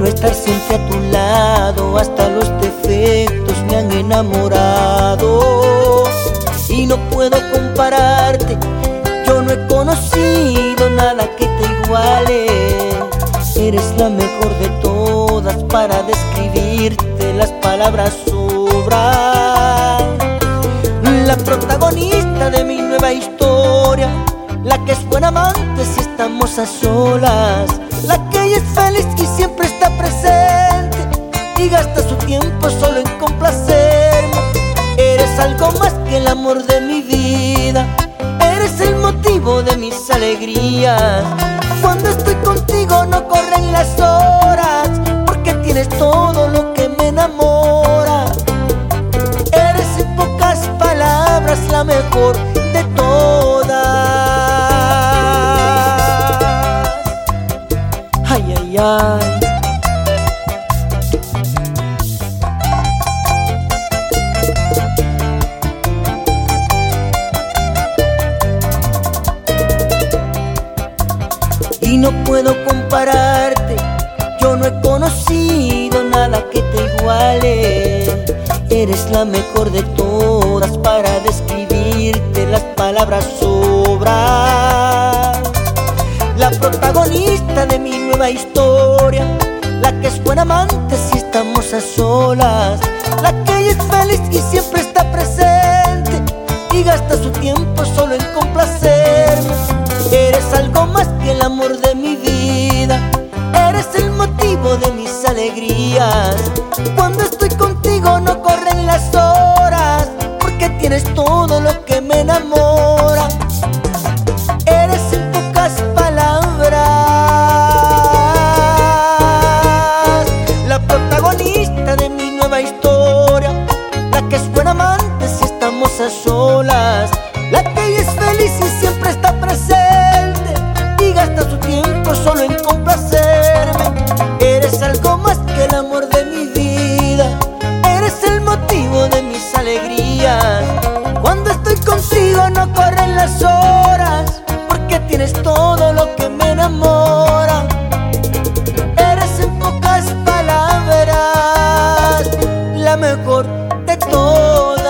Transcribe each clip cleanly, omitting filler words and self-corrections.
Quiero estar siempre a tu lado, hasta los defectos me han enamorado. Y no puedo compararte, yo no he conocido nada que te iguale. Eres la mejor de todas, para describirte las palabras sobran. La protagonista de mi nueva historia, la que es buena amante si estamos a solas, la que es feliz y siempre está presente y gasta su tiempo solo en complacerme. Eres algo más que el amor de mi vida, eres el motivo de mis alegrías. Cuando estoy contigo no corren las horas, porque tienes todo lo que me enamora. Eres en pocas palabras la mejor de todas. Ay, ay, ay. Y no puedo compararte, yo no he conocido nada que te iguale. Eres la mejor de todas, para describirte las palabras sobran. La protagonista de mi nueva historia, la que es buena amante si estamos a solas, la que es feliz y siempre está presente y gasta su tiempo solo en complacerme. Eres algo más que el amor de mi vida, eres el motivo de mis alegrías. Cuando estoy contigo no corren las horas, porque tienes todo lo que me enamora. Eres en pocas palabras la protagonista de mi nueva historia, la que es buena amante si estamos a solas, la que es feliz y siempre está presente y gasta su tiempo solo en complacerme. Eres algo más que el amor de mi vida, eres el motivo de mis alegrías. Cuando estoy contigo no corren las horas, porque tienes todo lo que me enamora. Eres en pocas palabras la mejor de todas.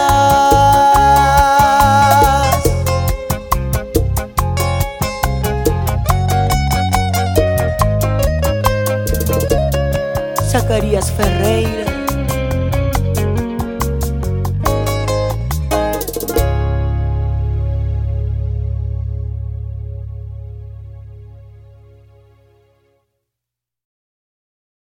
Zacarías Ferreira.